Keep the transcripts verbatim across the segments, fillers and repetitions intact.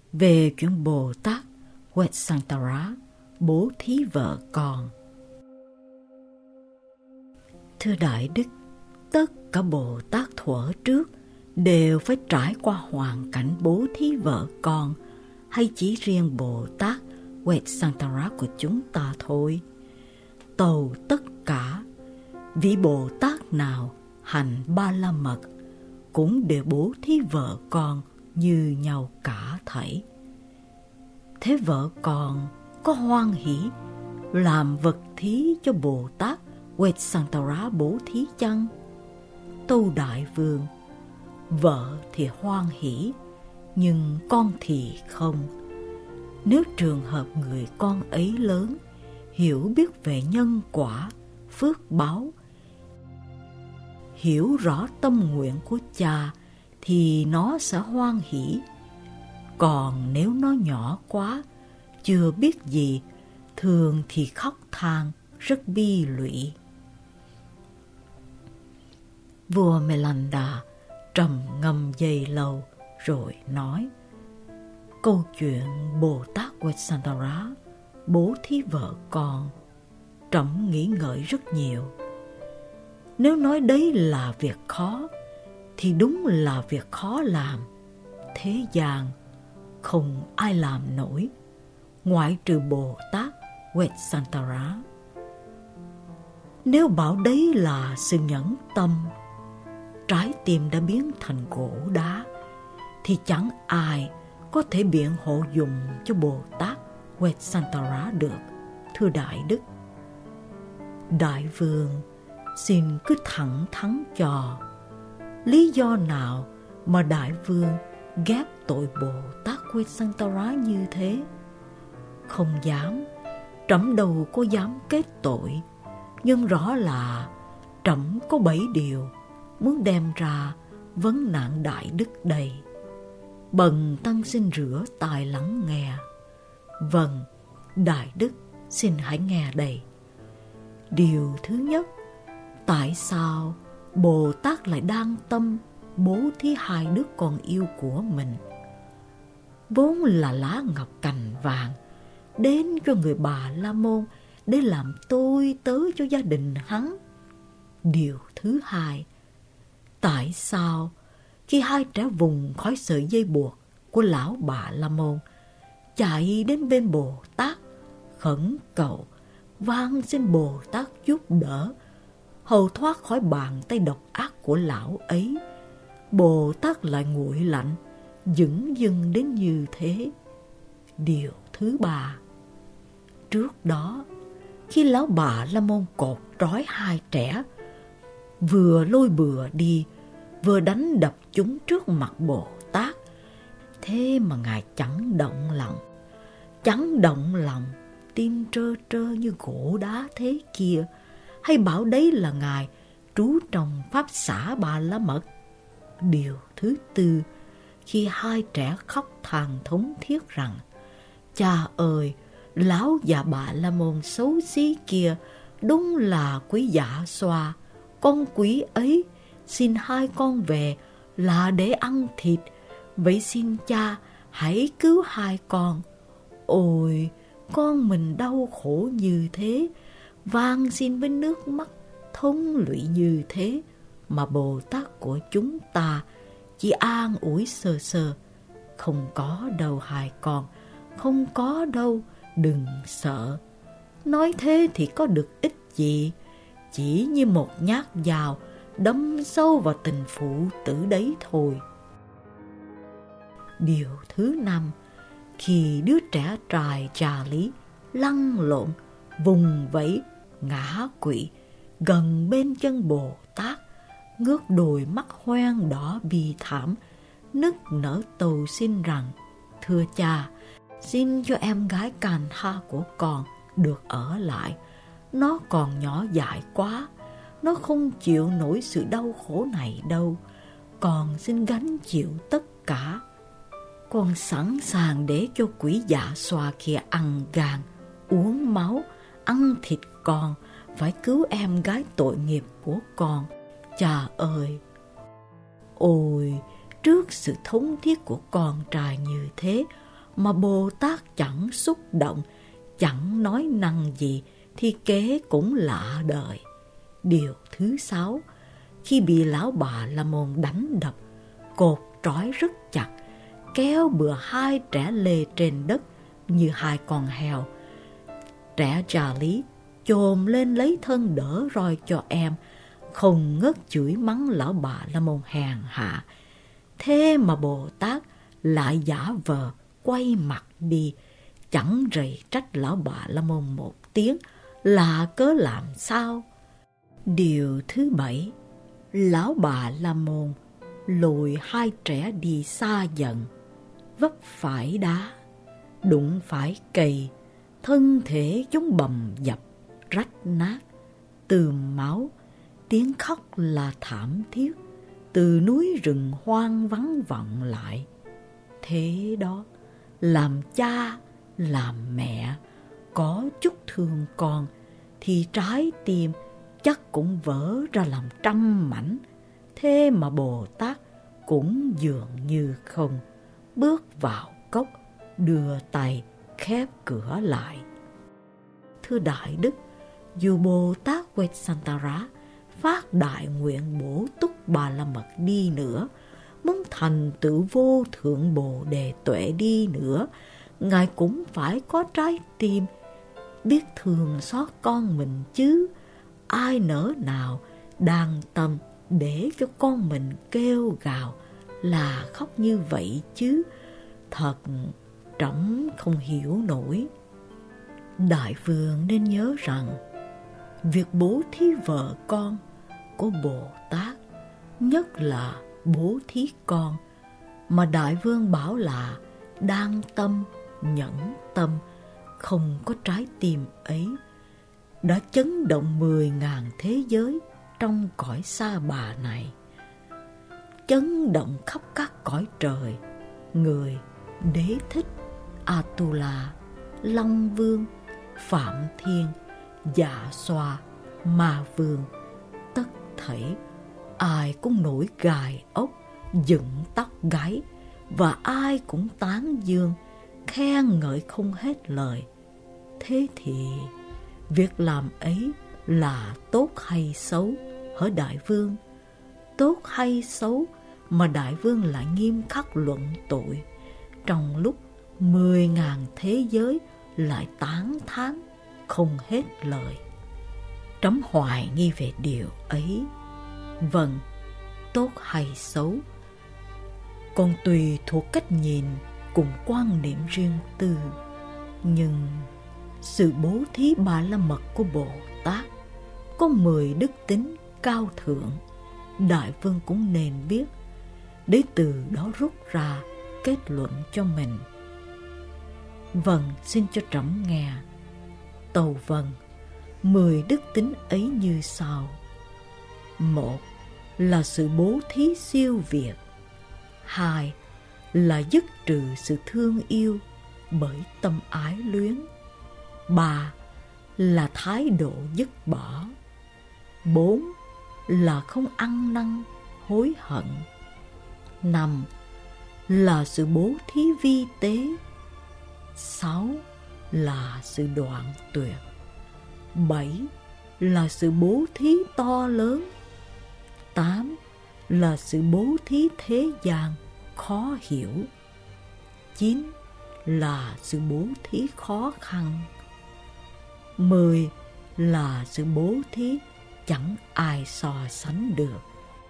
về chuyện Bồ Tát Quetzaltara bố thí vợ con. Thưa Đại Đức, tất cả Bồ Tát thuở trước đều phải trải qua hoàn cảnh bố thí vợ con, hay chỉ riêng Bồ Tát Quetzaltara của chúng ta thôi? Tâu tất cả vị Bồ Tát nào hành ba la mật cũng đều bố thí vợ con như nhau cả thảy. Thế vợ con có hoan hỷ làm vật thí cho Bồ Tát Quetzaltara bố thí chăng? Tâu Đại Vương, vợ thì hoan hỷ, nhưng con thì không. Nếu trường hợp người con ấy lớn, hiểu biết về nhân quả, phước báo, hiểu rõ tâm nguyện của cha, thì nó sẽ hoan hỷ. Còn nếu nó nhỏ quá, chưa biết gì, thường thì khóc than, rất bi lụy. Vua Melanda trầm ngâm giây lâu rồi nói: câu chuyện Bồ Tát Quetzaltara bố thí vợ con, trẫm nghĩ ngợi rất nhiều. Nếu nói đấy là việc khó, thì đúng là việc khó làm. Thế gian không ai làm nổi, ngoại trừ Bồ Tát Quetzaltara. Nếu bảo đấy là sự nhẫn tâm, trái tim đã biến thành gỗ đá, thì chẳng ai có thể biện hộ dùng cho Bồ Tát Quetzaltara được, thưa Đại Đức. Đại Vương xin cứ thẳng thắn cho, lý do nào mà Đại Vương ghép tội Bồ Tát Quetzaltara như thế? Không dám, trẫm đâu có dám kết tội, nhưng rõ là trẫm có bảy điều muốn đem ra vấn nạn Đại Đức đây. Bần tăng xin rửa tai lắng nghe. Vâng, Đại Đức xin hãy nghe đây. Điều thứ nhất, tại sao Bồ Tát lại đang tâm bố thí hai đứa con yêu của mình, vốn là lá ngọc cành vàng, đến cho người Bà La Môn để làm tôi tớ cho gia đình hắn? Điều thứ hai, tại sao khi hai trẻ vùng khỏi sợi dây buộc của lão Bà La Môn, chạy đến bên Bồ Tát khẩn cầu van xin Bồ Tát giúp đỡ, hầu thoát khỏi bàn tay độc ác của lão ấy, Bồ Tát lại nguội lạnh dửng dưng đến như thế? Điều thứ ba, trước đó khi lão Bà La Môn cột trói hai trẻ, vừa lôi bừa đi, vừa đánh đập chúng trước mặt Bồ Tát, thế mà Ngài chẳng động lòng, chẳng động lòng, tim trơ trơ như gỗ đá thế kia, hay bảo đấy là Ngài trú trong pháp xả Ba La Mật? Điều thứ tư, khi hai trẻ khóc than thống thiết rằng: cha ơi, lão già Bà La Môn xấu xí kia đúng là quý dạ xoa, con quý ấy xin hai con về là để ăn thịt, vậy xin cha hãy cứu hai con. Ôi, con mình đau khổ như thế, van xin với nước mắt thống lụy như thế, mà Bồ Tát của chúng ta chỉ an ủi sơ sơ: không có đâu hai con, không có đâu, đừng sợ. Nói thế thì có được ích gì, chỉ như một nhát dao đâm sâu vào tình phụ tử đấy thôi. Điều thứ năm, khi đứa trẻ trai Charlie lăn lộn, vùng vẫy, ngã quỵ gần bên chân Bồ Tát, ngước đôi mắt hoen đỏ bi thảm, nức nở tâu xin rằng: thưa cha, xin cho em gái Cantha của con được ở lại, nó còn nhỏ dại quá, nó không chịu nổi sự đau khổ này đâu, con xin gánh chịu tất cả. Con sẵn sàng để cho quỷ dạ xoa kia ăn gan, uống máu, ăn thịt con, phải cứu em gái tội nghiệp của con. Cha ơi! Ôi, trước sự thống thiết của con trai như thế mà Bồ Tát chẳng xúc động, chẳng nói năng gì, thì kế cũng lạ đời. Điều thứ sáu, khi bị lão Bà La Môn đánh đập, cột trói rất chặt, kéo bừa hai trẻ lê trên đất như hai con heo. Trẻ Trà Lý chồm lên lấy thân đỡ roi cho em, không ngớt chửi mắng lão Bà La Môn hèn hạ. Thế mà Bồ Tát lại giả vờ quay mặt đi, chẳng rầy trách lão Bà La Môn một tiếng, là cớ làm sao. Điều thứ bảy, lão Bà La Môn lùi hai trẻ đi xa dần, vấp phải đá, đụng phải cây, thân thể chúng bầm dập, rách nát, từ máu, tiếng khóc là thảm thiết, từ núi rừng hoang vắng vọng lại. Thế đó, làm cha, làm mẹ, có chút thương con, thì trái tim chắc cũng vỡ ra làm trăm mảnh. Thế mà Bồ Tát cũng dường như không, bước vào cốc, đưa tay khép cửa lại. Thưa Đại Đức, dù Bồ Tát Quetsantara phát đại nguyện bổ túc Bà La Mật đi nữa, muốn thành tựu vô thượng Bồ Đề tuệ đi nữa, Ngài cũng phải có trái tim, biết thương xót con mình chứ. Ai nỡ nào đang tâm để cho con mình kêu gào là khóc như vậy chứ. Thật trẫm không hiểu nổi. Đại vương nên nhớ rằng việc bố thí vợ con của Bồ Tát, nhất là bố thí con mà Đại vương bảo là đang tâm, nhẫn tâm, không có trái tim ấy, đã chấn động mười ngàn thế giới trong cõi sa bà này, chấn động khắp các cõi trời. Người Đế Thích, Atula, Long Vương, Phạm Thiên, Dạ Xoa, Ma Vương, tất thảy ai cũng nổi gài ốc, dựng tóc gáy, và ai cũng tán dương, khen ngợi không hết lời. Thế thì việc làm ấy là tốt hay xấu hỡi Đại vương? Tốt hay xấu mà Đại vương lại nghiêm khắc luận tội, trong lúc mười ngàn thế giới lại tán thán không hết lời. Trẫm hoài nghi về điều ấy. Vâng, tốt hay xấu còn tùy thuộc cách nhìn cùng quan niệm riêng tư, nhưng sự bố thí Bà La Mật của Bồ Tát có mười đức tính cao thượng, Đại vương cũng nên biết, để từ đó rút ra kết luận cho mình. Vâng, xin cho trẫm nghe. Tâu vâng, mười đức tính ấy như sau. Một là sự bố thí siêu việt. Hai là dứt trừ sự thương yêu bởi tâm ái luyến. Ba là thái độ dứt bỏ. Bốn là không ăn năn hối hận. Năm là sự bố thí vi tế. Sáu là sự đoạn tuyệt. Bảy là sự bố thí to lớn. Tám là sự bố thí thế gian khó hiểu. Chín là sự bố thí khó khăn. Mười là sự bố thí chẳng ai so sánh được.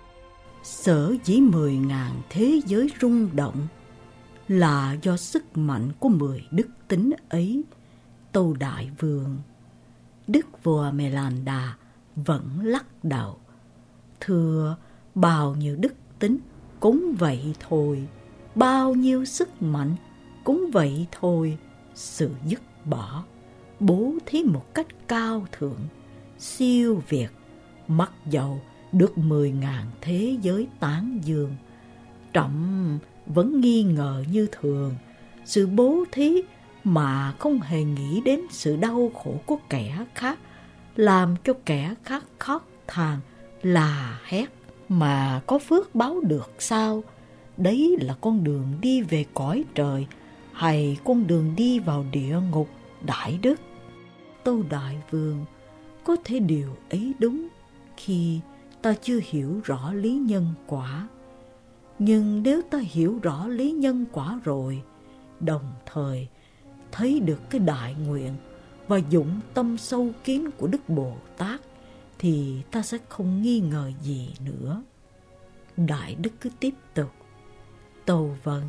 Sở dĩ mười ngàn thế giới rung động là do sức mạnh của mười đức tính ấy. Tâu Đại vương. Đức vua Melanda vẫn lắc đầu. Thưa, bao nhiêu đức tính cũng vậy thôi, bao nhiêu sức mạnh cũng vậy thôi. Sự dứt bỏ, bố thí một cách cao thượng, siêu việt, mặc dầu được mười ngàn thế giới tán dương, trẫm vẫn nghi ngờ như thường. Sự bố thí mà không hề nghĩ đến sự đau khổ của kẻ khác, làm cho kẻ khác khóc than là hét mà có phước báo được sao? Đấy là con đường đi về cõi trời hay con đường đi vào địa ngục, đại đức? Tâu Đại Vương, có thể điều ấy đúng khi ta chưa hiểu rõ lý nhân quả. Nhưng nếu ta hiểu rõ lý nhân quả rồi, đồng thời thấy được cái đại nguyện và dụng tâm sâu kín của Đức Bồ Tát, thì ta sẽ không nghi ngờ gì nữa. Đại đức cứ tiếp tục: Tâu vâng,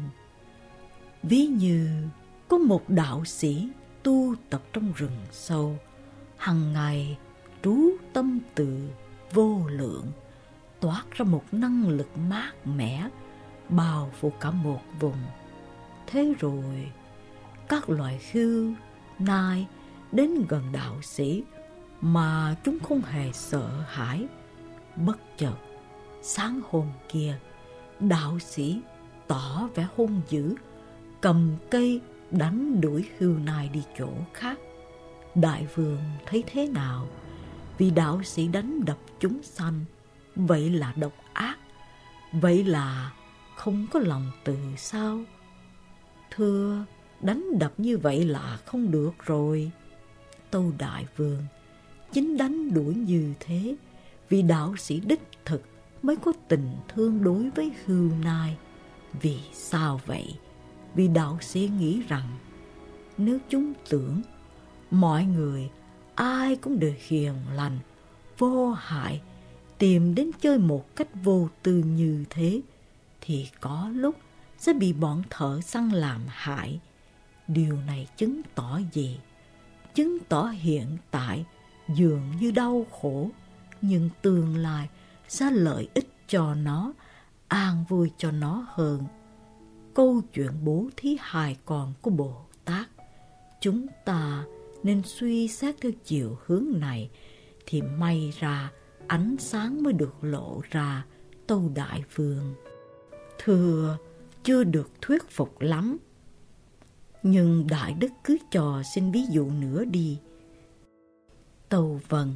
ví như có một đạo sĩ tu tập trong rừng sâu, hằng ngày trú tâm từ vô lượng, toát ra một năng lực mát mẻ, bao phủ cả một vùng. Thế rồi các loài khưu, nai đến gần đạo sĩ mà chúng không hề sợ hãi. Bất chợt, sáng hôm kia, đạo sĩ tỏ vẻ hung dữ, cầm cây đánh đuổi khưu nai đi chỗ khác. Đại vương thấy thế nào? Vì đạo sĩ đánh đập chúng sanh, vậy là độc ác, vậy là không có lòng từ sao? Thưa, đánh đập như vậy là không được rồi. Tâu Đại Vương, chính đánh đuổi như thế, vì đạo sĩ đích thực mới có tình thương đối với hươu nai. Vì sao vậy? Vì đạo sĩ nghĩ rằng nếu chúng tưởng mọi người ai cũng đều hiền lành, vô hại, tìm đến chơi một cách vô tư như thế, thì có lúc sẽ bị bọn thợ săn làm hại. Điều này chứng tỏ gì? Chứng tỏ hiện tại dường như đau khổ, nhưng tương lai sẽ lợi ích cho nó, an vui cho nó hơn. Câu chuyện bố thí hài con của Bồ Tát, chúng ta nên suy xét theo chiều hướng này, thì may ra ánh sáng mới được lộ ra. Tâu Đại Vương, thưa, chưa được thuyết phục lắm. Nhưng đại đức cứ cho xin ví dụ nữa đi. Tâu vâng,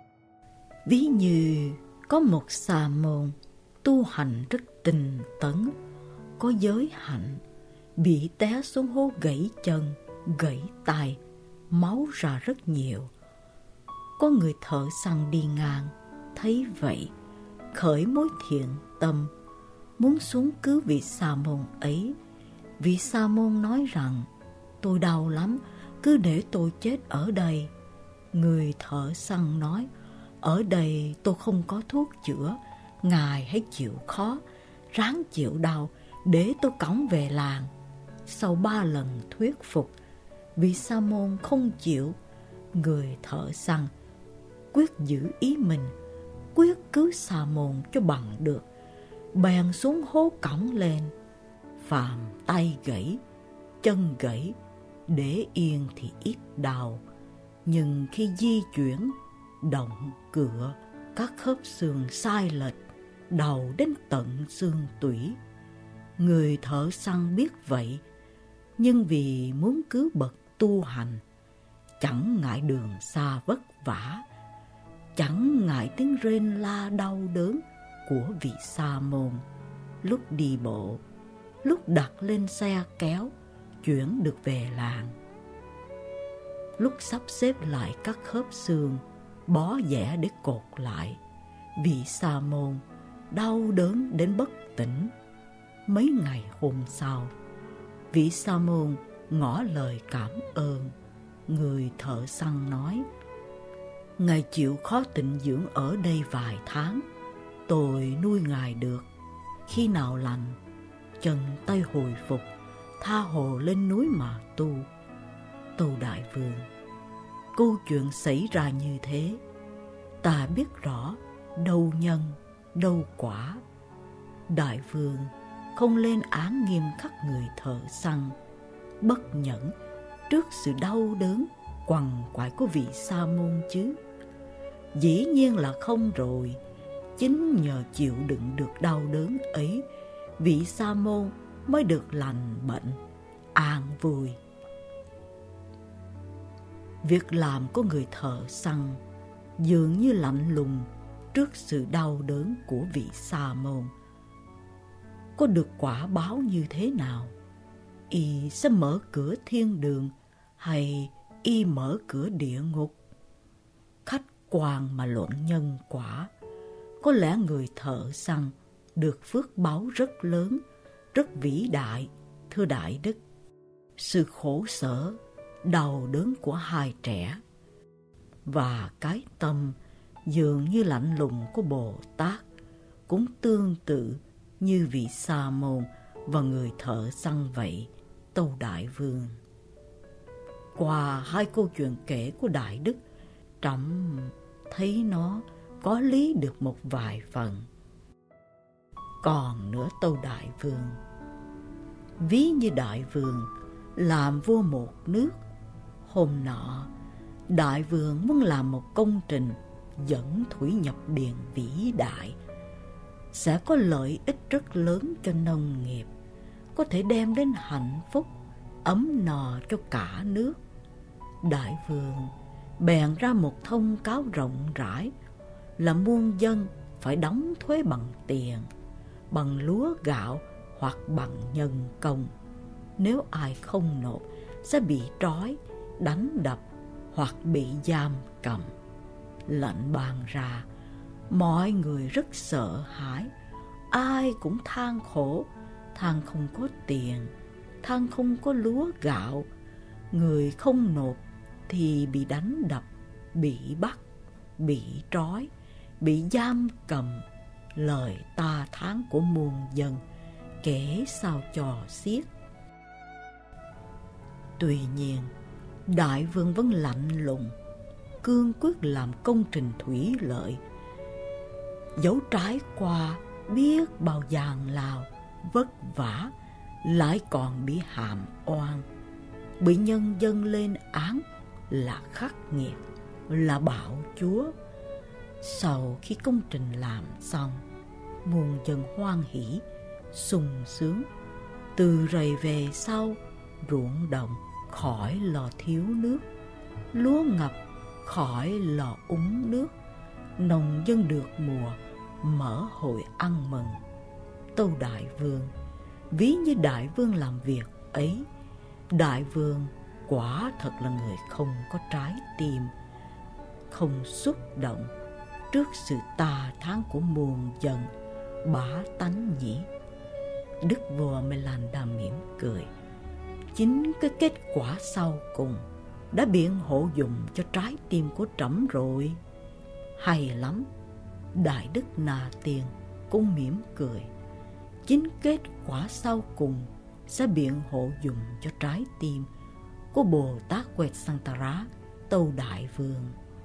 ví như có một sa môn tu hành rất tinh tấn, có giới hạnh, bị té xuống hố gãy chân, gãy tay, máu ra rất nhiều. Có người thợ săn đi ngang, thấy vậy, khởi mối thiện tâm, muốn xuống cứu vị sa môn ấy. Vị sa môn nói rằng, tôi đau lắm, cứ để tôi chết ở đây. Người thợ săn nói, ở đây tôi không có thuốc chữa, ngài hãy chịu khó, ráng chịu đau để tôi cõng về làng. Sau ba lần thuyết phục, vị sa môn không chịu. Người thợ săn quyết giữ ý mình, quyết cứu sa môn cho bằng được. Bèn xuống hố cõng lên. Phàm tay gãy, chân gãy, để yên thì ít đau, nhưng khi di chuyển, động cựa, các khớp xương sai lệch, đầu đến tận xương tủy. Người thợ săn biết vậy, nhưng vì muốn cứu bậc tu hành, chẳng ngại đường xa vất vả, chẳng ngại tiếng rên la đau đớn của vị sa môn. Lúc đi bộ, lúc đặt lên xe kéo, chuyển được về làng. Lúc sắp xếp lại các khớp xương, bó dẻ để cột lại, vị sa môn đau đớn đến bất tỉnh. Mấy ngày hôm sau, vị sa môn ngỏ lời cảm ơn. Người thợ săn nói, ngài chịu khó tịnh dưỡng ở đây vài tháng, tôi nuôi ngài được. Khi nào lành, chân tay hồi phục, tha hồ lên núi mà tu. Tâu Đại Vương, câu chuyện xảy ra như thế, ta biết rõ đâu nhân, đâu quả. Đại Vương không lên án nghiêm khắc người thợ săn bất nhẫn trước sự đau đớn quằn quại của vị sa môn chứ? Dĩ nhiên là không rồi. Chính nhờ chịu đựng được đau đớn ấy, vị sa môn mới được lành bệnh, an vui. Việc làm của người thợ săn dường như lạnh lùng trước sự đau đớn của vị sa môn. Có được quả báo như thế nào? y sẽ mở cửa thiên đường hay y mở cửa địa ngục? Khách quan mà luận nhân quả, có lẽ người thợ săn được phước báu rất lớn, rất vĩ đại, thưa Đại Đức. Sự khổ sở, đau đớn của hai trẻ và cái tâm dường như lạnh lùng của Bồ Tát cũng tương tự như vị Sa môn và người thợ săn vậy, tâu Đại Vương. Qua hai câu chuyện kể của Đại Đức, trẫm thấy nó có lý được một vài phần. Còn nữa tâu Đại Vương, ví như Đại Vương làm vua một nước, hôm nọ Đại Vương muốn làm một công trình dẫn thủy nhập điền vĩ đại, sẽ có lợi ích rất lớn cho nông nghiệp, có thể đem đến hạnh phúc, ấm no cho cả nước. Đại Vương bèn ra một thông cáo rộng rãi là muôn dân phải đóng thuế bằng tiền, bằng lúa gạo hoặc bằng nhân công. Nếu ai không nộp sẽ bị trói, đánh đập hoặc bị giam cầm. Lệnh ban ra, mọi người rất sợ hãi, ai cũng than khổ, than không có tiền, than không có lúa gạo. Người không nộp thì bị đánh đập, bị bắt, bị trói, bị giam cầm. Lời ta thán của muôn dân kể sao cho xiết. Tuy nhiên, Đại Vương vẫn lạnh lùng, cương quyết làm công trình thủy lợi. Dẫu trải qua biết bao giàn lao, vất vả, lại còn bị hàm oan, bị nhân dân lên án là khắc nghiệt, là bạo chúa. Sau khi công trình làm xong, muôn dân hoan hỉ, sung sướng. Từ rày về sau, ruộng đồng khỏi lo thiếu nước, lúa ngập khỏi lo úng nước. Nông dân được mùa, mở hội ăn mừng. Tâu Đại Vương, ví như Đại Vương làm việc ấy, Đại Vương quả thật là người không có trái tim, không xúc động trước sự tà thán của muôn dân, bá tánh nhỉ. Đức vua Melanda mỉm cười. Chính cái kết quả sau cùng đã biện hộ dùng cho trái tim của trẫm rồi. Hay lắm. Đại Đức Na Tiên cũng mỉm cười. Chính kết quả sau cùng sẽ biện hộ dùng cho trái tim của Bồ Tát Quetsantara, tâu Đại Vương.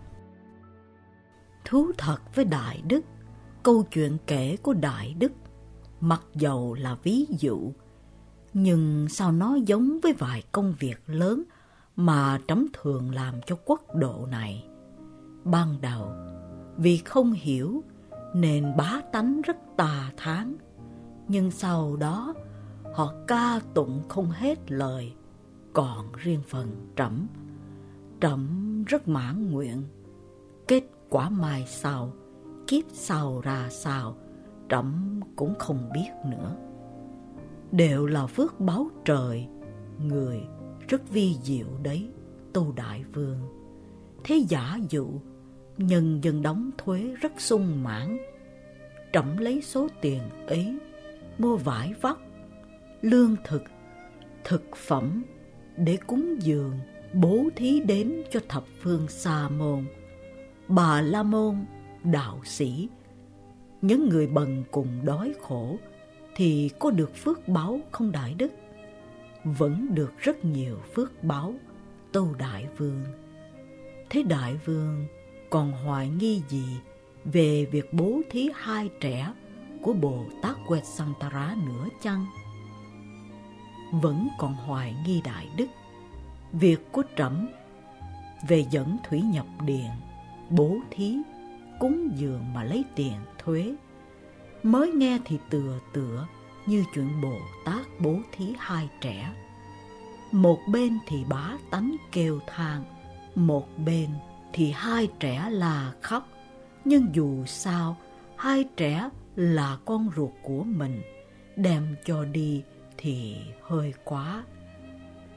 Thú thật với Đại Đức, câu chuyện kể của Đại Đức mặc dầu là ví dụ, nhưng sao nó giống với vài công việc lớn mà trẫm thường làm cho quốc độ này. Ban đầu, vì không hiểu nên bá tánh rất tà thán, nhưng sau đó họ ca tụng không hết lời. Còn riêng phần trẫm, trẫm rất mãn nguyện. Kết quả mai sau, kiếp sau ra sao, trẫm cũng không biết nữa. Đều là phước báo trời, người rất vi diệu đấy, tâu Đại Vương. Thế giả dụ nhân dân đóng thuế rất sung mãn, trẫm lấy số tiền ấy mua vải vóc, lương thực, thực phẩm để cúng dường, bố thí đến cho thập phương Sa môn, Bà La môn, đạo sĩ. Những người bần cùng đói khổ thì có được phước báo không Đại Đức? Vẫn được rất nhiều phước báo, tâu Đại Vương. Thế Đại Vương còn hoài nghi gì về việc bố thí hai trẻ của Bồ Tát Quetsantara nữa chăng? Vẫn còn hoài nghi Đại Đức, việc của trẫm về dẫn thủy nhập điền, bố thí, cúng dường mà lấy tiền thuế, mới nghe thì tựa tựa như chuyện Bồ Tát bố thí hai trẻ. Một bên thì bá tánh kêu than, một bên thì hai trẻ là khóc. Nhưng dù sao, hai trẻ là con ruột của mình, đem cho đi thì hơi quá.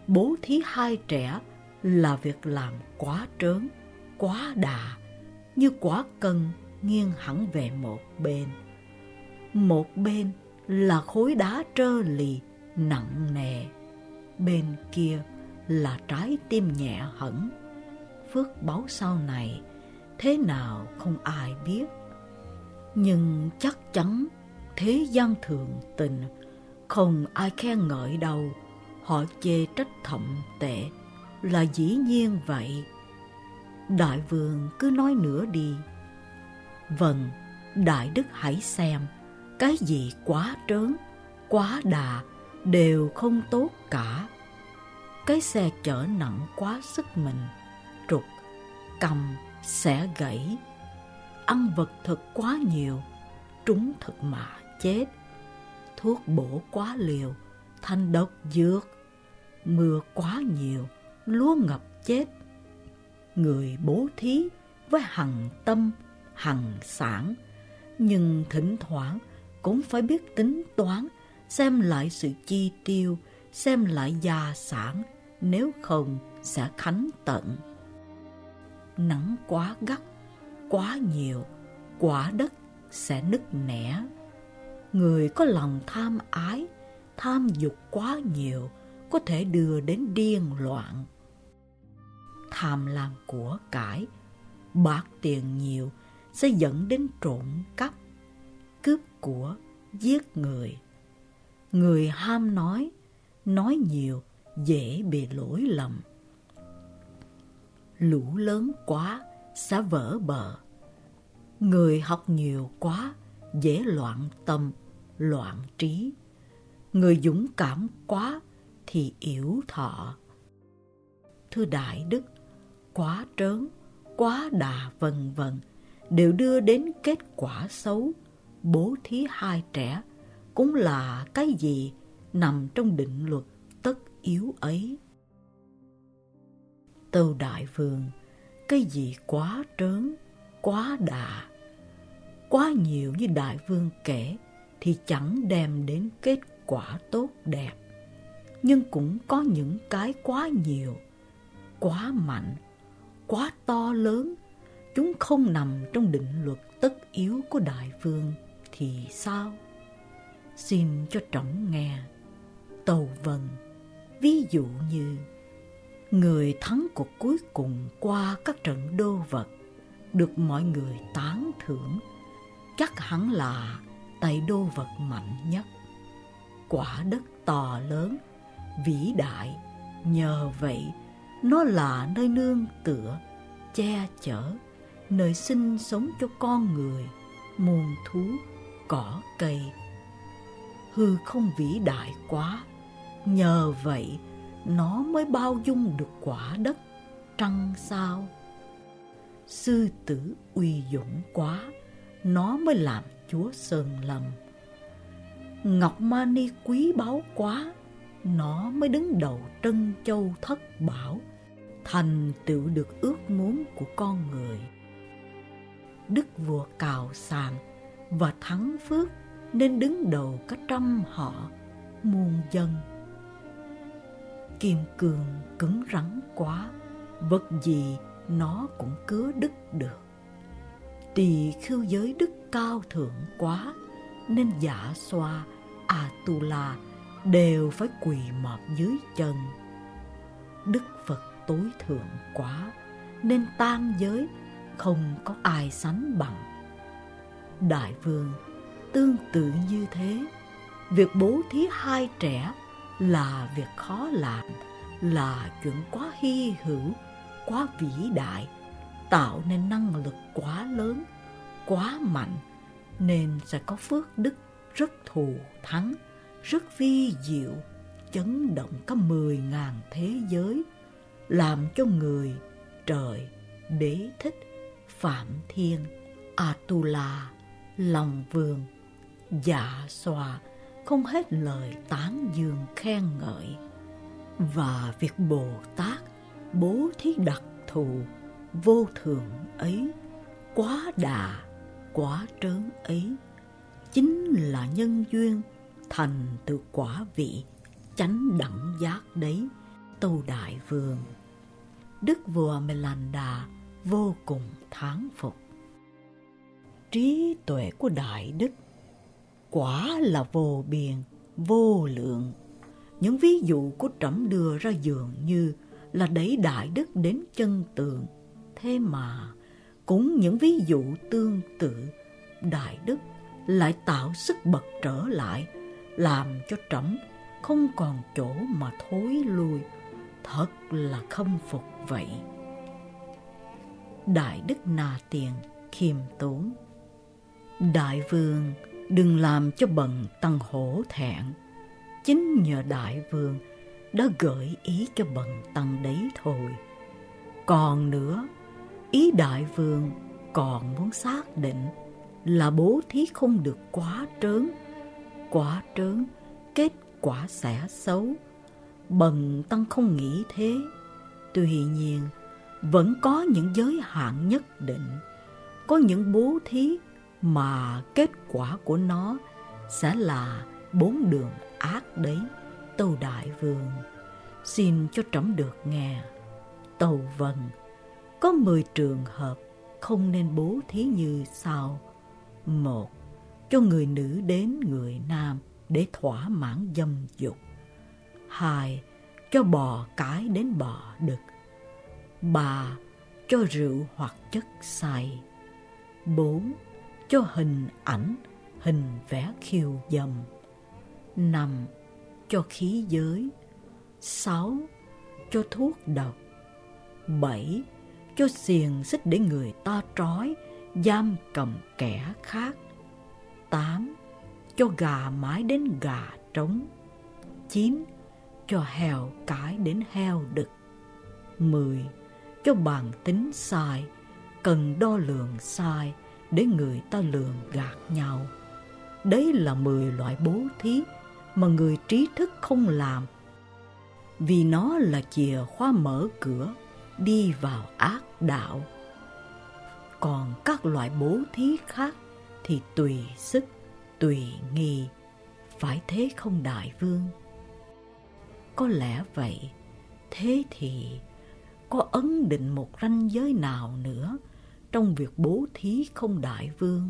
bố thí hai trẻ là việc làm quá trớn, quá đà, như quả cần nghiêng hẳn về một bên. Một bên là khối đá trơ lì, nặng nề, bên kia là trái tim nhẹ hẳn. Phước báu sau này thế nào không ai biết, nhưng chắc chắn thế gian thường tình, không ai khen ngợi đâu, họ chê trách thậm tệ là dĩ nhiên vậy. Đại vương cứ nói nữa đi. Vâng, đại đức hãy xem, cái gì quá trớn, quá đà đều không tốt cả. Cái xe chở nặng quá sức mình, trục, cầm, xẻ gãy. Ăn vật thực quá nhiều, trúng thực mà chết. Thuốc bổ quá liều, thành độc dược. Mưa quá nhiều, lúa ngập chết. Người bố thí với hằng tâm, hằng sản, nhưng thỉnh thoảng cũng phải biết tính toán, xem lại sự chi tiêu, xem lại gia sản, nếu không sẽ khánh tận. Nắng quá gắt, quá nhiều, quả đất sẽ nứt nẻ. Người có lòng tham ái, tham dục quá nhiều, có thể đưa đến điên loạn. Tham lam của cải, bạc tiền nhiều sẽ dẫn đến trộm cắp, cướp của, giết người. Người ham nói, nói nhiều dễ bị lỗi lầm. Lũ lớn quá sẽ vỡ bờ. Người học nhiều quá dễ loạn tâm, loạn trí. Người dũng cảm quá thì yểu thọ. Thưa đại đức, quá trớn, quá đà vân vân đều đưa đến kết quả xấu. Bố thí hai trẻ cũng là cái gì nằm trong định luật tất yếu ấy. Tâu đại vương, cái gì quá trớn, quá đà, quá nhiều như đại vương kể thì chẳng đem đến kết quả tốt đẹp. Nhưng cũng có những cái quá nhiều, quá mạnh, quá to lớn, chúng không nằm trong định luật tất yếu của đại vương thì sao? Xin cho trẫm nghe. Tâu vân, ví dụ như người thắng cuộc cuối cùng qua các trận đô vật, được mọi người tán thưởng, chắc hẳn là tay đô vật mạnh nhất. Quả đất to lớn, vĩ đại, nhờ vậy nó là nơi nương tựa, che chở, nơi sinh sống cho con người, muôn thú, cỏ cây. Hư không vĩ đại quá, nhờ vậy nó mới bao dung được quả đất, trăng sao. Sư tử uy dũng quá, nó mới làm chúa sơn lâm. Ngọc mani quý báu quá, nó mới đứng đầu trân châu thất bảo, thành tựu được ước muốn của con người. Đức vua Cào Sàng và Thắng Phước nên đứng đầu cả trăm họ, muôn dân. Kim cương cứng rắn quá, vật gì nó cũng cứa đứt được. Tỳ khưu giới đức cao thượng quá, nên Dạ Xoa, Atula đều phải quỳ mọp dưới chân. Đức Phật tối thượng quá, nên tam giới không có ai sánh bằng. Đại vương, tương tự như thế, việc bố thí hai trẻ là việc khó làm, là chuyện quá hy hữu, quá vĩ đại, tạo nên năng lực quá lớn, quá mạnh, nên sẽ có phước đức rất thù thắng, rất vi diệu, chấn động cả mười ngàn thế giới, làm cho người, trời, đế thích, Phạm Thiên, Atula, Long Vương, Dạ Xoa không hết lời tán dương khen ngợi. Và việc Bồ Tát bố thí đặc thù vô thường ấy, quá đà, quá trớn ấy, chính là nhân duyên thành từ quả vị chánh đẳng giác đấy. tâu đại vương. Đức vua Melanda vô cùng thán phục. Trí tuệ của đại đức quả là vô biên, vô lượng. Những ví dụ của trẫm đưa ra dường như là đẩy đại đức đến chân tường. Thế mà cũng những ví dụ tương tự, đại đức lại tạo sức bật trở lại, làm cho trẫm không còn chỗ mà thối lui. Thật là khâm phục vậy. Đại đức Na Tiền khiêm tốn. Đại vương đừng làm cho bần tăng hổ thẹn. Chính nhờ đại vương đã gợi ý cho bần tăng đấy thôi. Còn nữa, ý đại vương còn muốn xác định là bố thí không được quá trớn. Quá trớn, kết quả sẽ xấu. Bần tăng không nghĩ thế. Tuy nhiên, vẫn có những giới hạn nhất định. Có những bố thí mà kết quả của nó sẽ là bốn đường ác đấy, tâu đại vương. Xin cho trẫm được nghe. Tâu vâng. Có mười trường hợp không nên bố thí như sau. Một, cho người nữ đến người nam để thỏa mãn dâm dục. Hai, cho bò cái đến bò đực. Ba, cho rượu hoặc chất say. Bốn, cho hình ảnh, hình vẽ khiêu dâm. Năm, cho khí giới. Sáu, cho thuốc độc. Bảy, cho xiềng xích để người ta trói, giam cầm kẻ khác. Tám, cho gà mái đến gà trống. Chín, cho heo cái đến heo đực. Mười, cho bàn tính sai, cần đo lường sai để người ta lường gạt nhau. Đấy là mười loại bố thí mà người trí thức không làm, vì nó là chìa khóa mở cửa đi vào ác đạo. Còn các loại bố thí khác thì tùy sức, tùy nghi. Phải thế không đại vương? Có lẽ vậy. Thế thì có ấn định một ranh giới nào nữa trong việc bố thí không đại vương?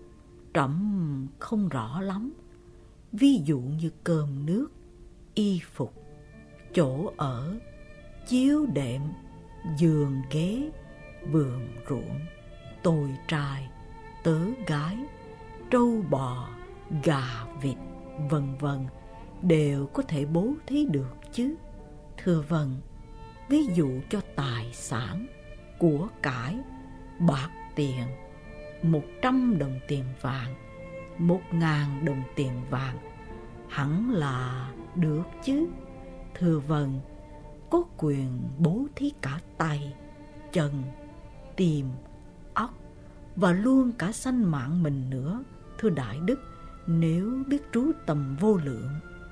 Trẫm không rõ lắm. Ví dụ như cơm nước, y phục, chỗ ở, chiếu đệm, giường ghế, vườn ruộng, tôi trai, tớ gái, trâu bò, gà vịt, vân vân đều có thể bố thí được chứ? Thưa vâng. Ví dụ cho tài sản, của cải, bạc tiền, một trăm đồng tiền vàng, một ngàn đồng tiền vàng, hẳn là được chứ? Thưa vâng. Có quyền bố thí cả tay, chân, tim, óc và luôn cả sanh mạng mình nữa, thưa đại đức, nếu biết trú tầm vô lượng.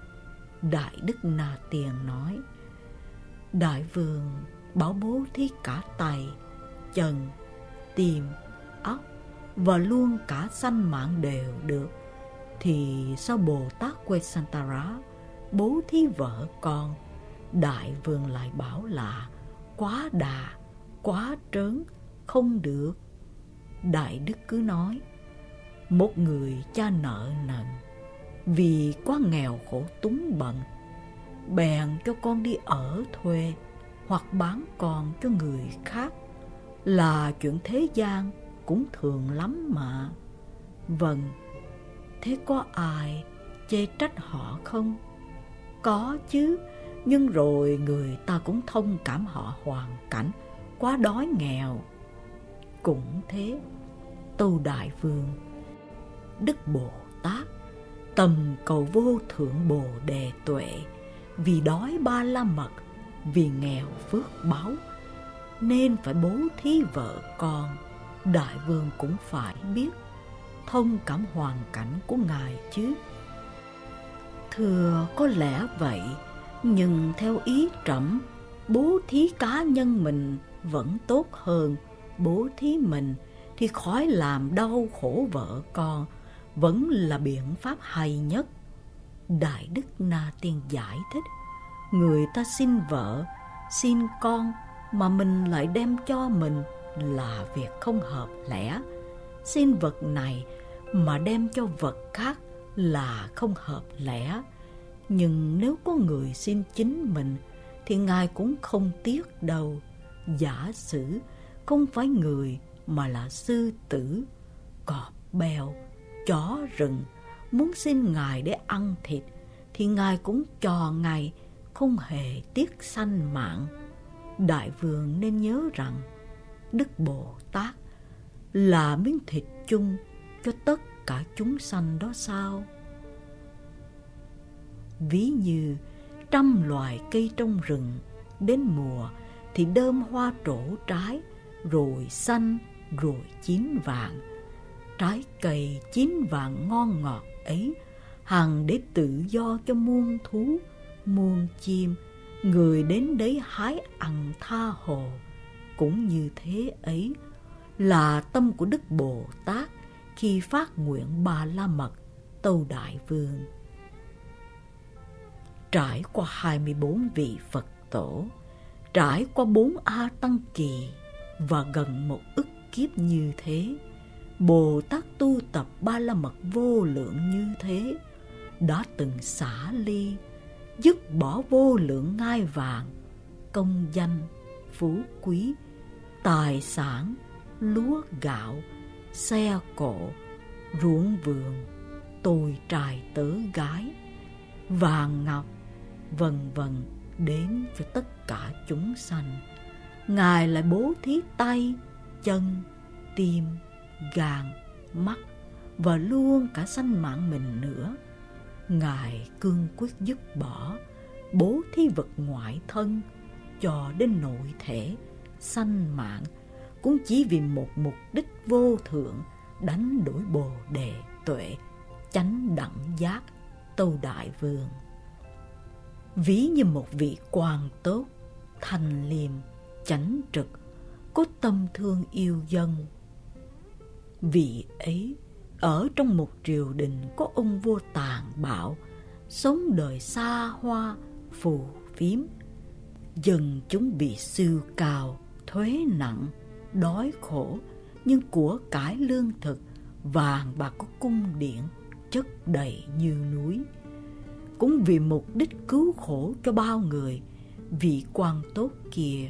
Đại đức Na Tiền nói, đại vương bảo bố thí cả tay, chân, tim, óc và luôn cả sanh mạng đều được, thì sao Bồ Tát Queksantara bố thí vợ con, đại vương lại bảo là quá đà, quá trớn, không được? Đại đức cứ nói, một người cha nợ nần, vì quá nghèo khổ túng bận, bèn cho con đi ở thuê hoặc bán con cho người khác, là chuyện thế gian cũng thường lắm mà. Vâng. Thế có ai chê trách họ không? Có chứ, nhưng rồi người ta cũng thông cảm họ hoàn cảnh quá đói nghèo. Cũng thế, tâu đại vương, Đức Bồ Tát tầm cầu vô thượng Bồ Đề tuệ, vì đói ba la mật, vì nghèo phước báu, nên phải bố thí vợ con. Đại vương cũng phải biết, thông cảm hoàn cảnh của ngài chứ? Thưa, có lẽ vậy, nhưng theo ý trẫm, bố thí cá nhân mình vẫn tốt hơn. Bố thí mình thì khỏi làm đau khổ vợ con, vẫn là biện pháp hay nhất. Đại đức Na Tiên giải thích, người ta xin vợ, xin con mà mình lại đem cho mình là việc không hợp lẽ. Xin vật này mà đem cho vật khác là không hợp lẽ. Nhưng nếu có người xin chính mình thì Ngài cũng không tiếc đâu. Giả sử không phải người mà là sư tử, cọp beo, chó rừng muốn xin Ngài để ăn thịt thì Ngài cũng cho Ngài, không hề tiếc sanh mạng. Đại vương nên nhớ rằng Đức Bồ Tát là miếng thịt chung cho tất cả chúng sanh đó sao? Ví như trăm loài cây trong rừng, đến mùa thì đơm hoa trổ trái, rồi xanh, rồi chín vàng. Trái cây chín vàng ngon ngọt ấy hằng để tự do cho muôn thú, muôn chim, người đến đấy hái ăn tha hồ. Cũng như thế ấy là tâm của Đức Bồ Tát khi phát nguyện Ba La Mật, tâu Đại Vương. Trải qua hai mươi bốn vị Phật tổ, trải qua bốn A Tăng Kỳ và gần một ức kiếp như thế, Bồ Tát tu tập Ba La Mật vô lượng như thế, đã từng xả ly, dứt bỏ vô lượng ngai vàng, công danh, phú quý, tài sản, lúa gạo, xe cộ, ruộng vườn, tôi trai tớ gái, vàng ngọc, vân vân đến cho tất cả chúng sanh. Ngài lại bố thí tay, chân, tim, gan, mắt và luôn cả sanh mạng mình nữa. Ngài cương quyết dứt bỏ, bố thí vật ngoại thân cho đến nội thể, sanh mạng, cũng chỉ vì một mục đích vô thượng, đánh đổi bồ đề tuệ, chánh đẳng giác, tâu Đại Vương. Ví như một vị quan tốt, thanh liêm, chánh trực, có tâm thương yêu dân. Vị ấy ở trong một triều đình có ông vua tàn bạo, sống đời xa hoa, phù phiếm. Dân chúng bị sưu cào, thuế nặng, đói khổ, nhưng của cải lương thực, vàng bạc có cung điện, chất đầy như núi. Cũng vì mục đích cứu khổ cho bao người, vị quan tốt kia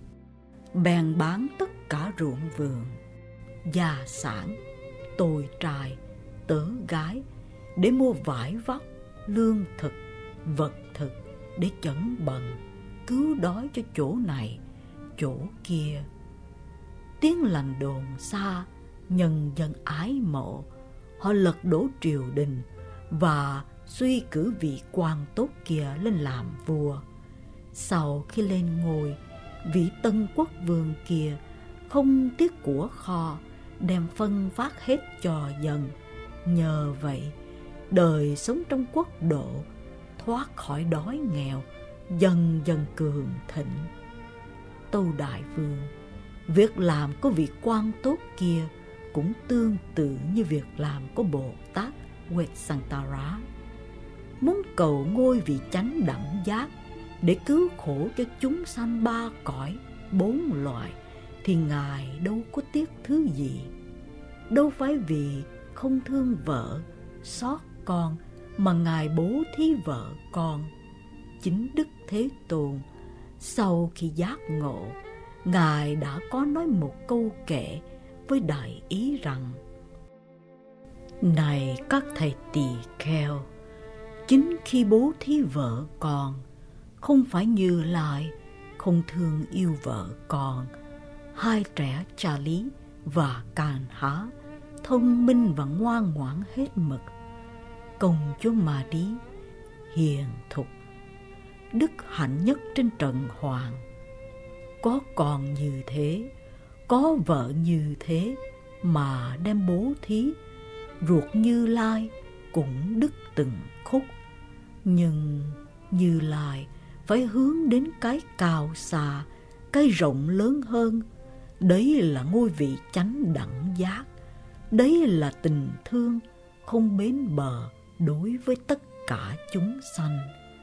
bèn bán tất cả ruộng vườn, gia sản, tôi trai, tớ gái để mua vải vóc, lương thực, vật thực để chẩn bần, cứu đói cho chỗ này, chỗ kia. Tiếng lành đồn xa, nhân dân ái mộ, họ lật đổ triều đình và suy cử vị quan tốt kia lên làm vua. Sau khi lên ngôi, vị Tân Quốc vương kia không tiếc của kho, đem phân phát hết cho dân. Nhờ vậy, đời sống trong quốc độ thoát khỏi đói nghèo, dần dần cường thịnh. Tâu Đại Vương, việc làm của vị quan tốt kia cũng tương tự như việc làm của Bồ Tát Quetsantara. Muốn cầu ngôi vị chánh đẳng giác để cứu khổ cho chúng sanh ba cõi, bốn loài, thì Ngài đâu có tiếc thứ gì. Đâu phải vì không thương vợ, xót con mà Ngài bố thí vợ con. Chính Đức Thế Tôn sau khi giác ngộ, Ngài đã có nói một câu kệ với đại ý rằng: Này các thầy tỳ kheo, chính khi bố thí vợ con, không phải Như Lai không thương yêu vợ con. Hai trẻ Cha Lý và Càn Há thông minh và ngoan ngoãn hết mực. Công chúa Ma Đí hiền thục, đức hạnh nhất trên trần hoàng. Có con như thế, có vợ như thế mà đem bố thí, ruột Như Lai cũng đứt từng khúc. Nhưng Như Lai phải hướng đến cái cao xa, cái rộng lớn hơn. Đấy là ngôi vị chánh đẳng giác. Đấy là tình thương không bến bờ đối với tất cả chúng sanh.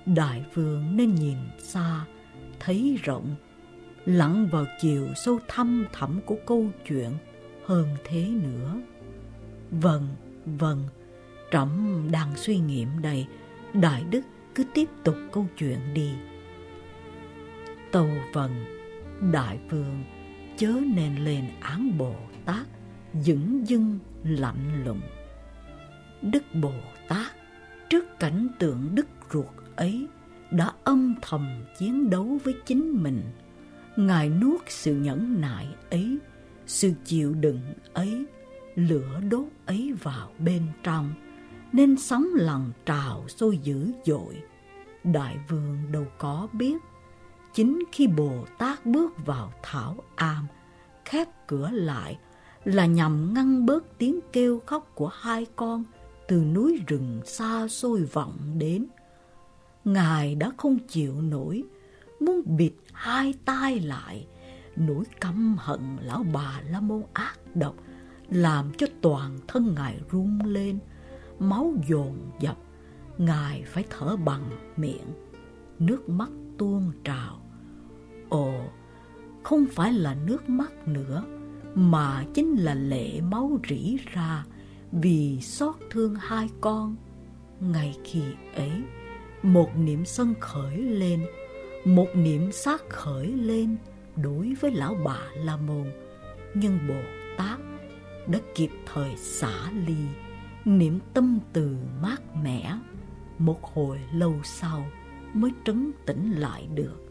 Đại vương nên nhìn xa, thấy rộng, lặn vào chiều sâu thăm thẳm của câu chuyện hơn thế nữa. Vâng, vâng, trẫm đang suy nghiệm đây, đại đức cứ tiếp tục câu chuyện đi. Tâu vâng, đại vương chớ nên lên án Bồ Tát dửng dưng lạnh lùng. Đức Bồ Tát trước cảnh tượng đức ruột ấy đã âm thầm chiến đấu với chính mình. Ngài nuốt sự nhẫn nại ấy, sự chịu đựng ấy, lửa đốt ấy vào bên trong, nên sóng lần trào sôi dữ dội. Đại vương đâu có biết, chính khi Bồ Tát bước vào thảo am, khép cửa lại là nhằm ngăn bớt tiếng kêu khóc của hai con từ núi rừng xa xôi vọng đến. Ngài đã không chịu nổi, muốn bịt hai tai lại. Nỗi căm hận lão bà La Môn ác độc làm cho toàn thân Ngài run lên, máu dồn dập. Ngài phải thở bằng miệng, nước mắt tuôn trào. Ồ, không phải là nước mắt nữa, mà chính là lệ máu rỉ ra vì xót thương hai con. Ngay khi ấy, một niệm sân khởi lên, một niệm sát khởi lên đối với lão bà La Môn. Nhưng Bồ Tát đã kịp thời xả ly, niệm tâm từ mát mẻ, một hồi lâu sau mới trấn tĩnh lại được.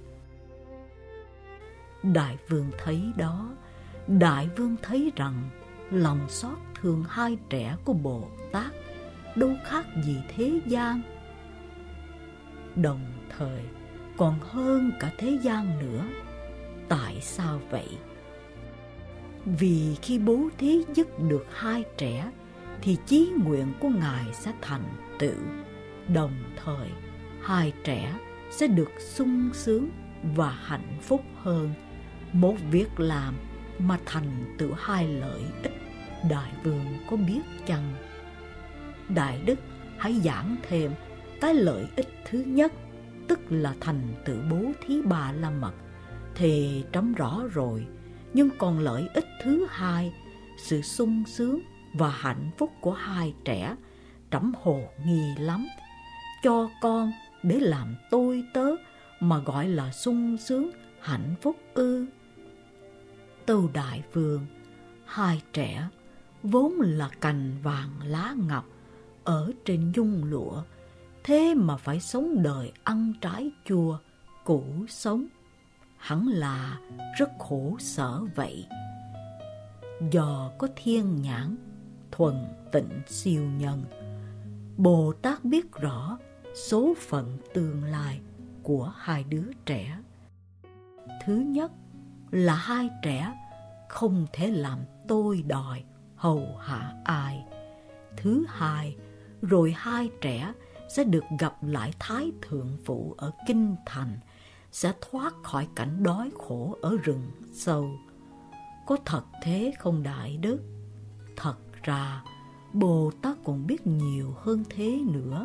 Đại vương thấy đó, đại vương thấy rằng lòng xót thương hai trẻ của Bồ Tát đâu khác gì thế gian. Đồng thời còn hơn cả thế gian nữa. Tại sao vậy? Vì khi bố thí dứt được hai trẻ thì chí nguyện của Ngài sẽ thành tựu. Đồng thời hai trẻ sẽ được sung sướng và hạnh phúc hơn. Một việc làm mà thành tựu hai lợi ích, đại vương có biết chăng? Đại đức hãy giảng thêm cái lợi ích thứ nhất, tức là thành tựu bố thí Ba La Mật, thì trẫm rõ rồi. Nhưng còn lợi ích thứ hai, sự sung sướng và hạnh phúc của hai trẻ, trẫm hồ nghi lắm. Cho con để làm tôi tớ mà gọi là sung sướng hạnh phúc ư? Tâu đại vương, hai trẻ vốn là cành vàng lá ngọc ở trên nhung lụa, thế mà phải sống đời ăn trái chua, củ sống, hẳn là rất khổ sở vậy. Do có thiên nhãn thuần tịnh siêu nhân, Bồ Tát biết rõ số phận tương lai của hai đứa trẻ. Thứ nhất là hai trẻ không thể làm tôi đòi hầu hạ ai. Thứ hai, rồi hai trẻ sẽ được gặp lại Thái Thượng Phụ ở Kinh Thành, sẽ thoát khỏi cảnh đói khổ ở rừng sâu. Có thật thế không đại đức? Thật ra, Bồ Tát còn biết nhiều hơn thế nữa.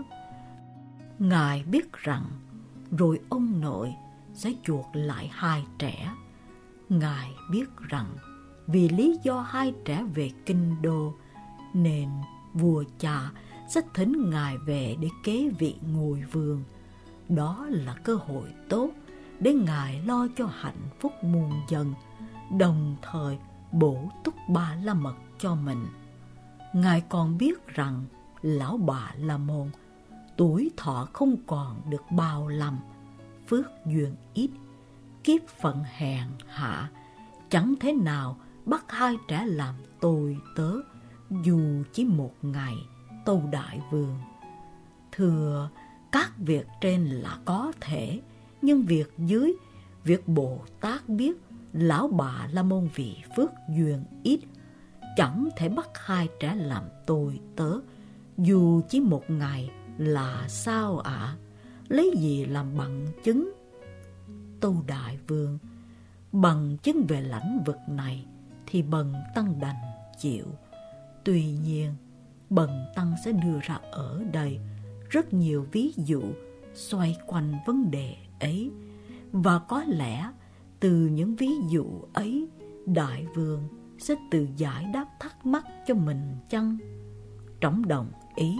Ngài biết rằng, rồi ông nội sẽ chuộc lại hai trẻ. Ngài biết rằng, vì lý do hai trẻ về Kinh Đô, nên vua cha sẽ thỉnh Ngài về để kế vị ngôi vương. Đó là cơ hội tốt để Ngài lo cho hạnh phúc muôn dân, đồng thời bổ túc Ba La Mật cho mình. Ngài còn biết rằng lão bà La Môn tuổi thọ không còn được bao năm, phước duyên ít, kiếp phận hèn hạ, chẳng thế nào bắt hai trẻ làm tôi tớ dù chỉ một ngày. Tâu đại vương, thưa, các việc trên là có thể, nhưng việc dưới, việc Bồ Tát biết lão bà La Môn vì phước duyên ít, chẳng thể bắt hai trẻ làm tôi tớ dù chỉ một ngày là sao ạ? À? Lấy gì làm bằng chứng? Tâu đại vương, bằng chứng về lãnh vực này thì bần tăng đành chịu. Tuy nhiên, bần tăng sẽ đưa ra ở đây rất nhiều ví dụ xoay quanh vấn đề ấy, và có lẽ từ những ví dụ ấy Đại Vương sẽ tự giải đáp thắc mắc cho mình chăng? Trẫm đồng ý.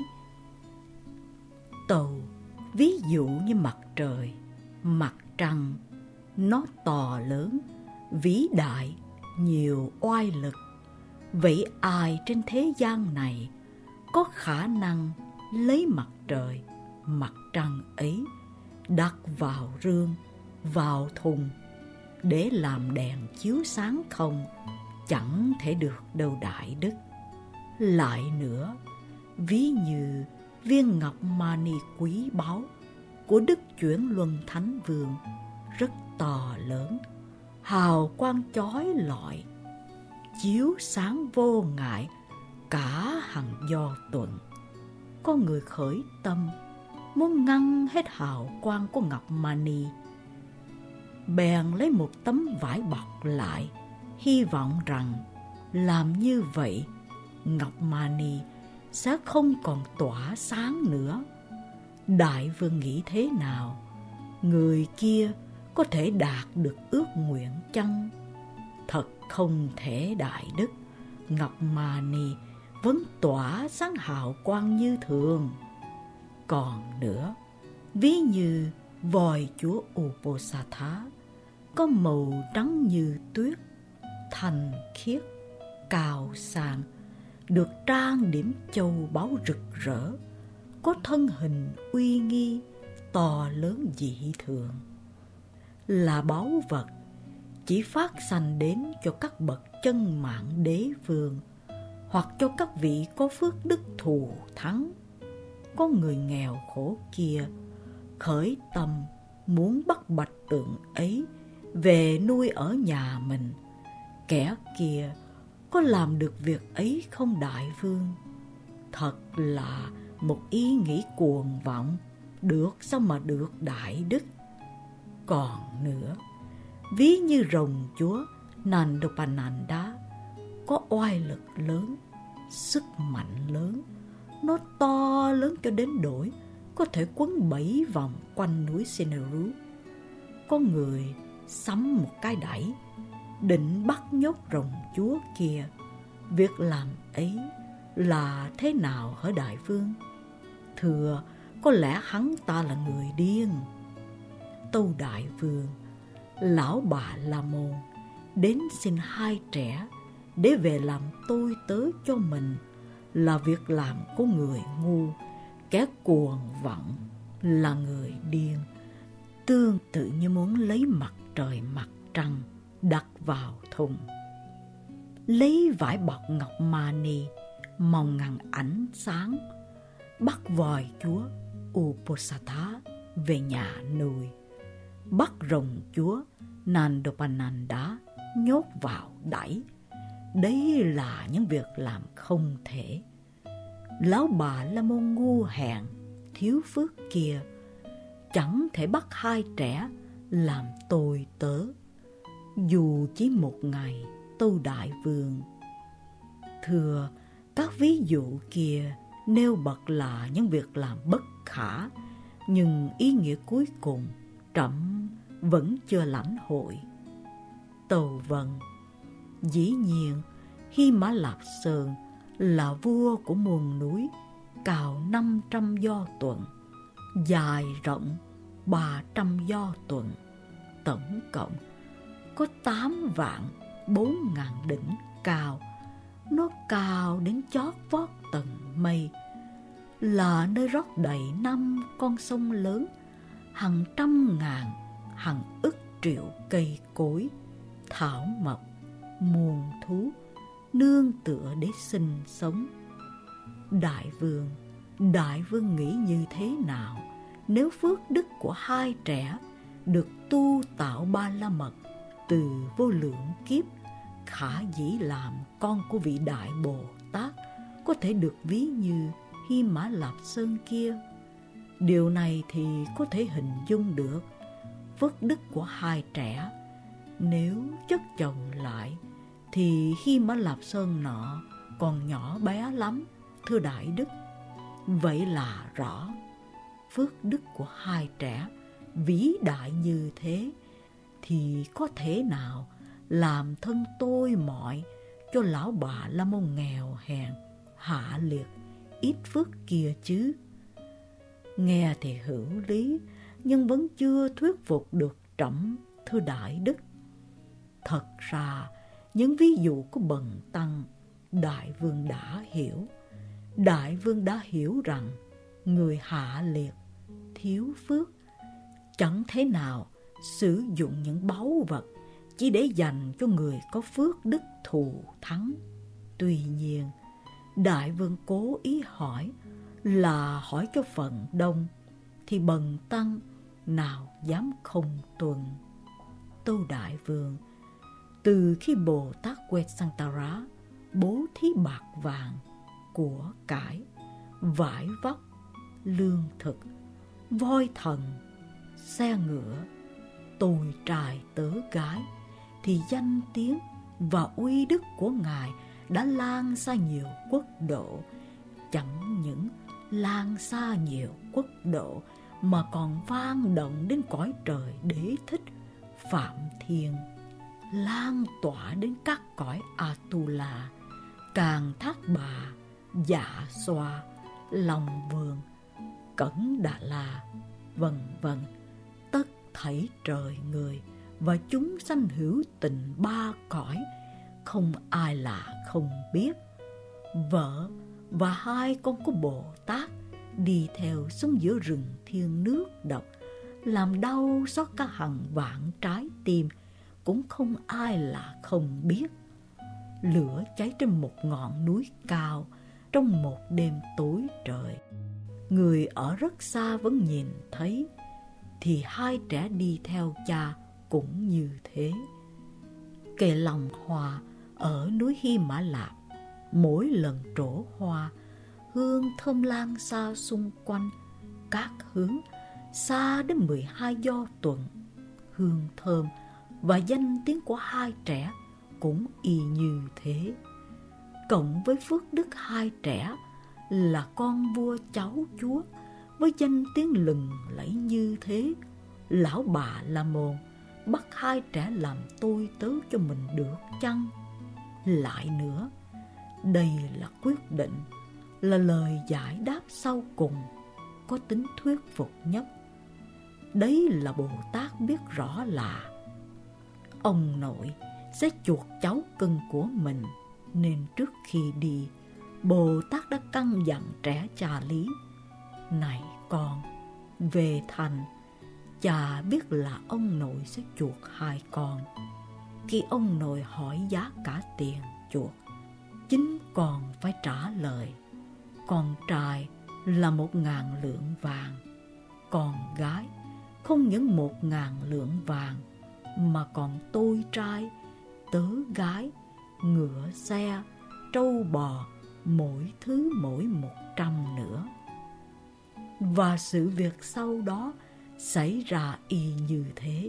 Tâu, ví dụ như mặt trời, mặt trăng, nó to lớn, vĩ đại, nhiều oai lực. Vậy ai trên thế gian này có khả năng lấy mặt trời, mặt trăng ấy đặt vào rương, vào thùng để làm đèn chiếu sáng không? Chẳng thể được đâu đại đức. Lại nữa, ví như viên ngọc mani quý báu của Đức Chuyển Luân Thánh Vương rất to lớn, hào quang chói lọi, chiếu sáng vô ngại cả hằng do tuần. Có người khởi tâm muốn ngăn hết hào quang của ngọc mani, bèn lấy một tấm vải bọc lại, hy vọng rằng làm như vậy ngọc mani sẽ không còn tỏa sáng nữa. Đại Vương nghĩ thế nào? Người kia có thể đạt được ước nguyện chăng? Thật không thể đại đức. Ngọc mani vẫn tỏa sáng hào quang như thường. Còn nữa, ví như vòi chúa Uposatha có màu trắng như tuyết, thanh khiết, cao sang, được trang điểm châu báu rực rỡ, có thân hình uy nghi, to lớn dị thường, là báu vật chỉ phát sanh đến cho các bậc chân mạng đế vương, hoặc cho các vị có phước đức thù thắng. Có người nghèo khổ kia khởi tâm muốn bắt bạch tượng ấy về nuôi ở nhà mình. Kẻ kia có làm được việc ấy không đại vương? Thật là một ý nghĩ cuồng vọng, được sao mà được đại đức. Còn nữa, ví như rồng chúa Nandapananda có oai lực lớn, sức mạnh lớn, nó to lớn cho đến đổi có thể quấn bảy vòng quanh núi Sineru. Có người sắm một cái đẩy định bắt nhốt rồng chúa kia. Việc làm ấy là thế nào hả đại vương? Thưa, có lẽ hắn ta là người điên. Tâu đại vương, lão bà La Môn đến xin hai trẻ để về làm tôi tớ cho mình là việc làm của người ngu. Kẻ cuồng vọng là người điên, tương tự như muốn lấy mặt trời mặt trăng đặt vào thùng. Lấy vải bọc ngọc mani màu ngàn ánh sáng, bắt vòi chúa Uposatha về nhà nuôi, bắt rồng chúa Nandapananda nhốt vào đẩy. Đấy là những việc làm không thể. Lão bà La Môn ngu hèn thiếu phước kia chẳng thể bắt hai trẻ làm tôi tớ, dù chỉ một ngày. Tâu đại vương, thưa, các ví dụ kia nêu bật là những việc làm bất khả, nhưng ý nghĩa cuối cùng trẫm vẫn chưa lãnh hội. Tâu vâng, dĩ nhiên Hy Mã Lạp Sơn là vua của muôn núi, cao năm trăm do tuần, dài rộng ba trăm do tuần, tổng cộng có tám vạn bốn ngàn đỉnh cao. Nó cao đến chót vót tầng mây, là nơi rót đầy năm con sông lớn, hàng trăm ngàn, hàng ức triệu cây cối, thảo mộc, muôn thú nương tựa để sinh sống. Đại vương, đại vương nghĩ như thế nào nếu phước đức của hai trẻ được tu tạo ba la mật từ vô lượng kiếp, khả dĩ làm con của vị đại Bồ Tát, có thể được ví như Hy Mã Lạp Sơn kia? Điều này thì có thể hình dung được. Phước đức của hai trẻ nếu chất chồng lại thì Hy Mã Lạp Sơn nọ còn nhỏ bé lắm, thưa đại đức. Vậy là rõ. phước đức của hai trẻ vĩ đại như thế, thì có thể nào làm thân tôi mọi cho lão bà La Môn nghèo hèn, hạ liệt, ít phước kia chứ? Nghe thì hữu lý, nhưng vẫn chưa thuyết phục được trẫm, thưa đại đức. Thật ra, những ví dụ của bần tăng, đại vương đã hiểu. Đại vương đã hiểu rằng người hạ liệt, thiếu phước, chẳng thế nào sử dụng những báu vật chỉ để dành cho người có phước đức thù thắng. Tuy nhiên, đại vương cố ý hỏi là hỏi cho phần đông, thì bần tăng nào dám không tuân. Tâu đại vương, từ khi Bồ Tát Quetzaltara bố thí bạc vàng, của cải, vải vóc, lương thực, voi thần, xe ngựa, tôi trai tớ gái, thì danh tiếng và uy đức của Ngài đã lan xa nhiều quốc độ. Chẳng những lan xa nhiều quốc độ mà còn vang động đến cõi trời Đế Thích, Phạm Thiên, lan tỏa đến các cõi Atula, Càn Thác Bà, Dạ Xoa, Long Vương, Cẩn Đà La, vân vân. Tất thảy trời người và chúng sanh hữu tình ba cõi, không ai là không biết. Vợ và hai con của Bồ Tát đi theo xuống giữa rừng thiên nước độc, làm đau xót cả hàng vạn trái tim, cũng không ai là không biết. Lửa cháy trên một ngọn núi cao trong một đêm tối trời, người ở rất xa vẫn nhìn thấy, thì hai trẻ đi theo cha cũng như thế. Cây lòng hoa ở núi Hy Mã Lạp, mỗi lần trổ hoa, hương thơm lan xa xung quanh các hướng, xa đến mười hai do tuần. Hương thơm và danh tiếng của hai trẻ cũng y như thế. Cộng với phước đức hai trẻ là con vua cháu chúa, với danh tiếng lừng lẫy như thế, lão bà La Môn bắt hai trẻ làm tôi tớ cho mình được chăng? Lại nữa, đây là quyết định, là lời giải đáp sau cùng, có tính thuyết phục nhất. Đấy là Bồ Tát biết rõ là ông nội sẽ chuộc cháu cưng của mình, nên trước khi đi, Bồ Tát đã căn dặn trẻ cha lý: này con, về thành, cha biết là ông nội sẽ chuộc hai con. Khi ông nội hỏi giá cả tiền chuộc, chính con phải trả lời: con trai là một ngàn lượng vàng, con gái không những một ngàn lượng vàng, mà còn tôi trai, tớ gái, ngựa xe, trâu bò, mỗi thứ mỗi một trăm nữa. Và sự việc sau đó xảy ra y như thế.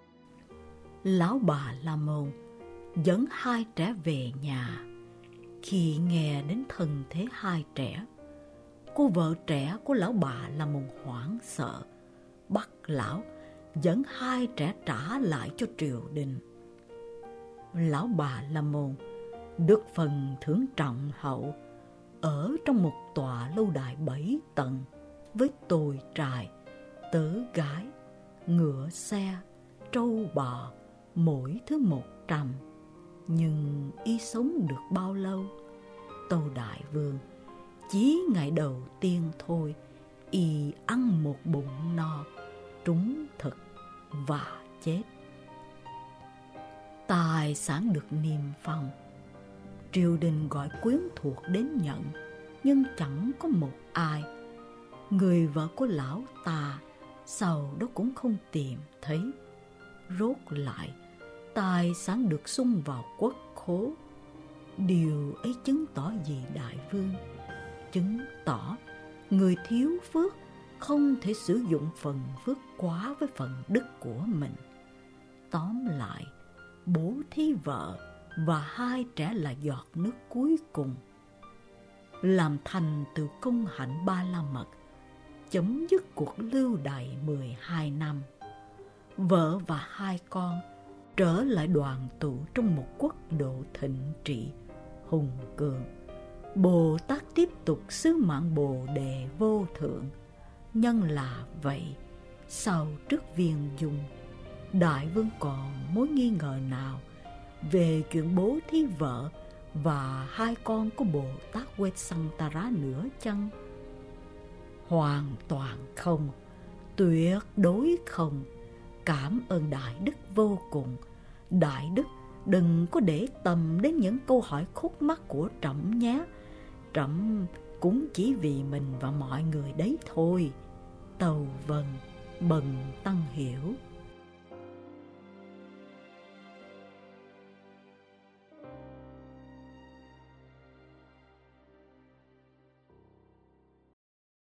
Lão bà La Môn dẫn hai trẻ về nhà. Khi nghe đến thân thế hai trẻ, cô vợ trẻ của lão bà La Môn hoảng sợ, bắt lão dẫn hai trẻ trả lại cho triều đình. Lão bà La Môn được phần thưởng trọng hậu, ở trong một tòa lâu đài bảy tầng, với tôi trai, tớ gái, ngựa xe, trâu bò, mỗi thứ một trăm. Nhưng y sống được bao lâu? Tâu đại vương, chỉ ngày đầu tiên thôi, y ăn một bụng no, trúng thực và chết. Tài sản được niêm phong, triều đình gọi quyến thuộc đến nhận, nhưng chẳng có một ai. Người vợ của lão ta sau đó cũng không tìm thấy. Rốt lại, tài sản được sung vào quốc khố. Điều ấy chứng tỏ gì đại vương? Chứng tỏ người thiếu phước không thể sử dụng phần phước quá với phần đức của mình. Tóm lại, bố thí vợ và hai trẻ là giọt nước cuối cùng. Làm thành từ công hạnh ba la mật, chấm dứt cuộc lưu đày mười hai năm. Vợ và hai con trở lại đoàn tụ trong một quốc độ thịnh trị, hùng cường. Bồ Tát tiếp tục sứ mạng Bồ Đề vô thượng. Nhân là vậy, sau trước viên dung, Đại Vương còn mối nghi ngờ nào về chuyện bố thí vợ và hai con của Bồ Tát Quetsantara nữa chăng? Hoàn toàn không, tuyệt đối không. Cảm ơn Đại Đức vô cùng. Đại Đức đừng có để tâm đến những câu hỏi khúc mắc của trẫm nhé. Trẫm cũng chỉ vì mình và mọi người đấy thôi. Tâu vâng, bần tăng hiểu.